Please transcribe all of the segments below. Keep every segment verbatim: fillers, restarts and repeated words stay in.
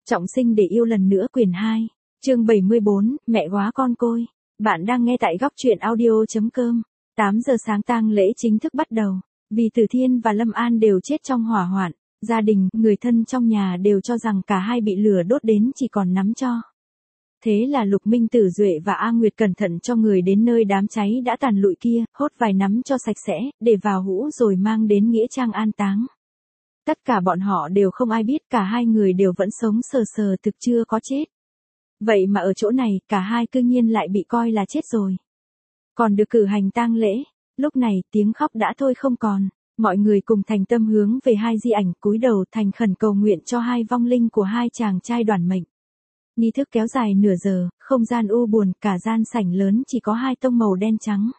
Trọng sinh để yêu lần nữa quyển hai, chương bảy mươi bốn, mẹ góa con côi. Bạn đang nghe tại góc truyện audio chấm com. tám giờ sáng tang lễ chính thức bắt đầu. Vì Từ Thiên và Lâm An đều chết trong hỏa hoạn, gia đình, người thân trong nhà đều cho rằng cả hai bị lửa đốt đến chỉ còn nắm tro. Thế là Lục Minh Tử Duệ và A Nguyệt cẩn thận cho người đến nơi đám cháy đã tàn lụi kia, hốt vài nắm cho sạch sẽ, để vào hũ rồi mang đến nghĩa trang an táng. Tất cả bọn họ đều không ai biết cả hai người đều vẫn sống sờ sờ thực chưa có chết. Vậy mà ở chỗ này, cả hai cư nhiên lại bị coi là chết rồi. Còn được cử hành tang lễ, lúc này tiếng khóc đã thôi không còn. Mọi người cùng thành tâm hướng về hai di ảnh, cúi đầu thành khẩn cầu nguyện cho hai vong linh của hai chàng trai đoàn mệnh. Nghi thức kéo dài nửa giờ, không gian u buồn, cả gian sảnh lớn chỉ có hai tông màu đen trắng.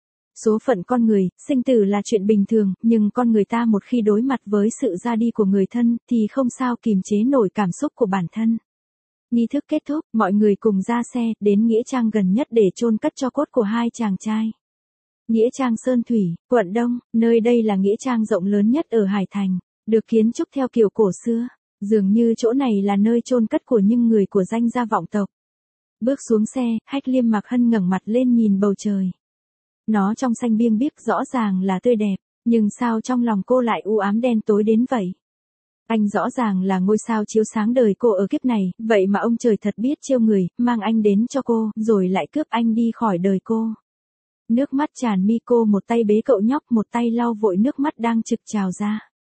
Số phận con người, sinh tử là chuyện bình thường, nhưng con người ta một khi đối mặt với sự ra đi của người thân, thì không sao kìm chế nổi cảm xúc của bản thân. Nghi thức kết thúc, mọi người cùng ra xe, đến nghĩa trang gần nhất để chôn cất tro cốt của hai chàng trai. Nghĩa trang Sơn Thủy, quận Đông, nơi đây là nghĩa trang rộng lớn nhất ở Hải Thành, được kiến trúc theo kiểu cổ xưa. Dường như chỗ này là nơi chôn cất của những người của danh gia vọng tộc. Bước xuống xe, Hách Liêm Mạc Hân ngẩng mặt lên nhìn bầu trời. Nó trong xanh biêng biếc rõ ràng là tươi đẹp, nhưng sao trong lòng cô lại u ám đen tối đến vậy? Anh rõ ràng là ngôi sao chiếu sáng đời cô ở kiếp này, vậy mà ông trời thật biết trêu người, mang anh đến cho cô, rồi lại cướp anh đi khỏi đời cô. Nước mắt tràn mi, cô một tay bế cậu nhóc, một tay lau vội nước mắt đang trực trào ra.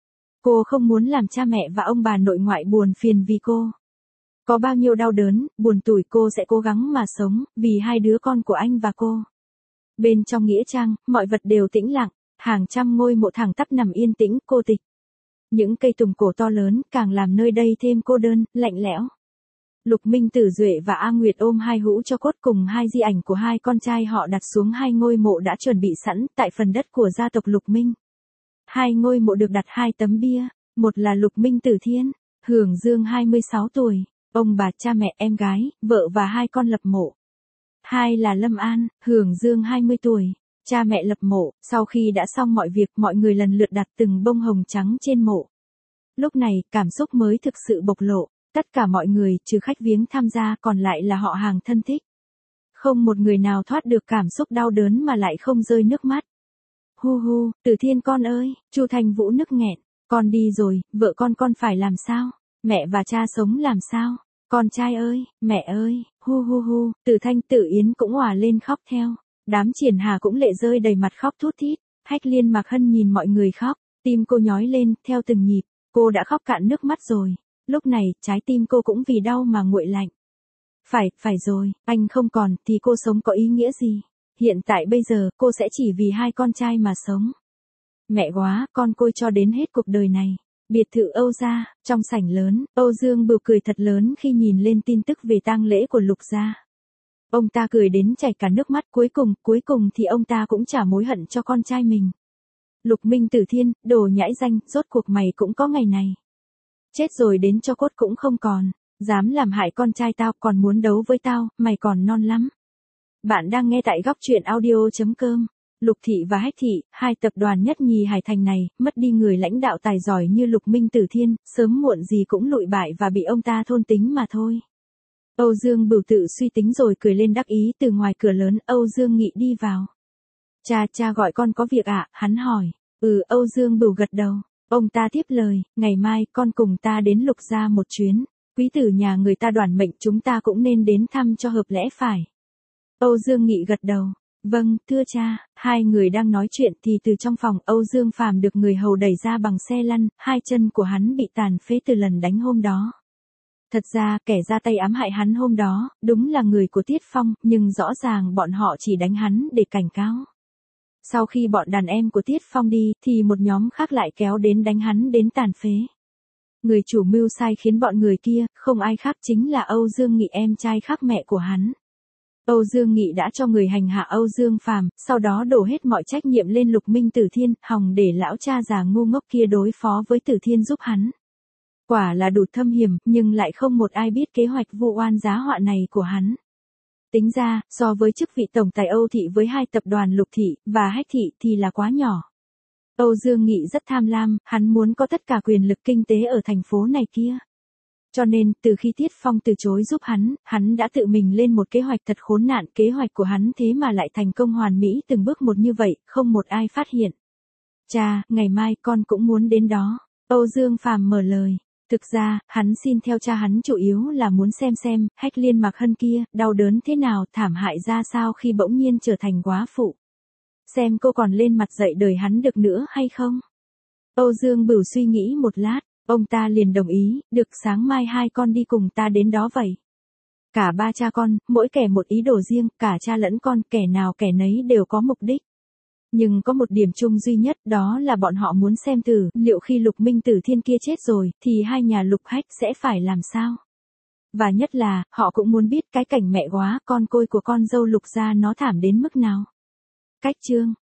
Cô không muốn làm cha mẹ và ông bà nội ngoại buồn phiền vì cô. Có bao nhiêu đau đớn, buồn tủi cô sẽ cố gắng mà sống, vì hai đứa con của anh và cô. Bên trong nghĩa trang, mọi vật đều tĩnh lặng, hàng trăm ngôi mộ thẳng tắp nằm yên tĩnh, cô tịch. Những cây tùng cổ to lớn càng làm nơi đây thêm cô đơn, lạnh lẽo. Lục Minh Tử Duệ và A Nguyệt ôm hai hũ tro cốt cùng hai di ảnh của hai con trai họ đặt xuống hai ngôi mộ đã chuẩn bị sẵn tại phần đất của gia tộc Lục Minh. Hai ngôi mộ được đặt hai tấm bia, một là Lục Minh Tử Thiên, hưởng dương hai mươi sáu tuổi, ông bà cha mẹ em gái, vợ và hai con lập mộ. Hai là Lâm An, hưởng dương hai mươi tuổi, cha mẹ lập mộ. Sau khi đã xong mọi việc, mọi người lần lượt đặt từng bông hồng trắng trên mộ. Lúc này, cảm xúc mới thực sự bộc lộ, tất cả mọi người, trừ khách viếng tham gia, còn lại là họ hàng thân thích. Không một người nào thoát được cảm xúc đau đớn mà lại không rơi nước mắt. Hu hu, Tử Thiên con ơi, Chu Thành Vũ nức nghẹn, con đi rồi, vợ con con phải làm sao? Mẹ và cha sống làm sao? Con trai ơi, mẹ ơi, hu hu hu, Tử Thanh Tử Yến cũng òa lên khóc theo. Đám Triển Hà cũng lệ rơi đầy mặt khóc thút thít. Hách Liên Mạc Hân nhìn mọi người khóc, tim cô nhói lên, theo từng nhịp, cô đã khóc cạn nước mắt rồi. Lúc này, trái tim cô cũng vì đau mà nguội lạnh. Phải, phải rồi, anh không còn, thì cô sống có ý nghĩa gì? Hiện tại bây giờ, cô sẽ chỉ vì hai con trai mà sống. Mẹ góa, con côi cho đến hết cuộc đời này. Biệt thự Âu gia, trong sảnh lớn, Âu Dương Bửu cười thật lớn khi nhìn lên tin tức về tang lễ của Lục gia. Ông ta cười đến chảy cả nước mắt, cuối cùng, cuối cùng thì ông ta cũng trả mối hận cho con trai mình. Lục Minh Tử Thiên, đồ nhãi danh, rốt cuộc mày cũng có ngày này. Chết rồi đến cho cốt cũng không còn, dám làm hại con trai tao, còn muốn đấu với tao, mày còn non lắm. Bạn đang nghe tại góc truyện audio chấm com. Lục Thị và Hách Thị, hai tập đoàn nhất nhì Hải Thành này, mất đi người lãnh đạo tài giỏi như Lục Minh Tử Thiên, sớm muộn gì cũng lụi bại và bị ông ta thôn tính mà thôi. Âu Dương Bửu tự suy tính rồi cười lên đắc ý. Từ ngoài cửa lớn, Âu Dương Nghị đi vào. Cha, cha gọi con có việc ạ, à? Hắn hỏi. Ừ, Âu Dương Bửu gật đầu. Ông ta tiếp lời, ngày mai, con cùng ta đến Lục gia một chuyến. Quý tử nhà người ta đoàn mệnh, chúng ta cũng nên đến thăm cho hợp lẽ phải. Âu Dương Nghị gật đầu. Vâng, thưa cha. Hai người đang nói chuyện thì từ trong phòng, Âu Dương Phàm được người hầu đẩy ra bằng xe lăn, hai chân của hắn bị tàn phế từ lần đánh hôm đó. Thật ra, kẻ ra tay ám hại hắn hôm đó, đúng là người của Tiết Phong, nhưng rõ ràng bọn họ chỉ đánh hắn để cảnh cáo. Sau khi bọn đàn em của Tiết Phong đi, thì một nhóm khác lại kéo đến đánh hắn đến tàn phế. Người chủ mưu sai khiến bọn người kia, không ai khác chính là Âu Dương Nghị, em trai khác mẹ của hắn. Âu Dương Nghị đã cho người hành hạ Âu Dương Phàm, sau đó đổ hết mọi trách nhiệm lên Lục Minh Tử Thiên, hòng để lão cha già ngu ngốc kia đối phó với Tử Thiên giúp hắn. Quả là đủ thâm hiểm, nhưng lại không một ai biết kế hoạch vu oan giá họa này của hắn. Tính ra, so với chức vị tổng tài Âu Thị với hai tập đoàn Lục Thị và Hách Thị thì là quá nhỏ. Âu Dương Nghị rất tham lam, hắn muốn có tất cả quyền lực kinh tế ở thành phố này kia. Cho nên, từ khi Tiết Phong từ chối giúp hắn, hắn đã tự mình lên một kế hoạch thật khốn nạn, kế hoạch của hắn thế mà lại thành công hoàn mỹ từng bước một như vậy, không một ai phát hiện. Cha, ngày mai con cũng muốn đến đó. Âu Dương Phàm mở lời. Thực ra, hắn xin theo cha hắn chủ yếu là muốn xem xem, Hách Liên Mạc Hân kia, đau đớn thế nào, thảm hại ra sao khi bỗng nhiên trở thành góa phụ. Xem cô còn lên mặt dạy đời hắn được nữa hay không? Âu Dương Bửu suy nghĩ một lát, ông ta liền đồng ý, được sáng mai hai con đi cùng ta đến đó vậy. Cả ba cha con, mỗi kẻ một ý đồ riêng, cả cha lẫn con, kẻ nào kẻ nấy đều có mục đích. Nhưng có một điểm chung duy nhất, đó là bọn họ muốn xem thử, liệu khi Lục Minh Tử Thiên kia chết rồi, thì hai nhà Lục Hách sẽ phải làm sao? Và nhất là, họ cũng muốn biết cái cảnh mẹ góa, con côi của con dâu Lục gia nó thảm đến mức nào. Cách chương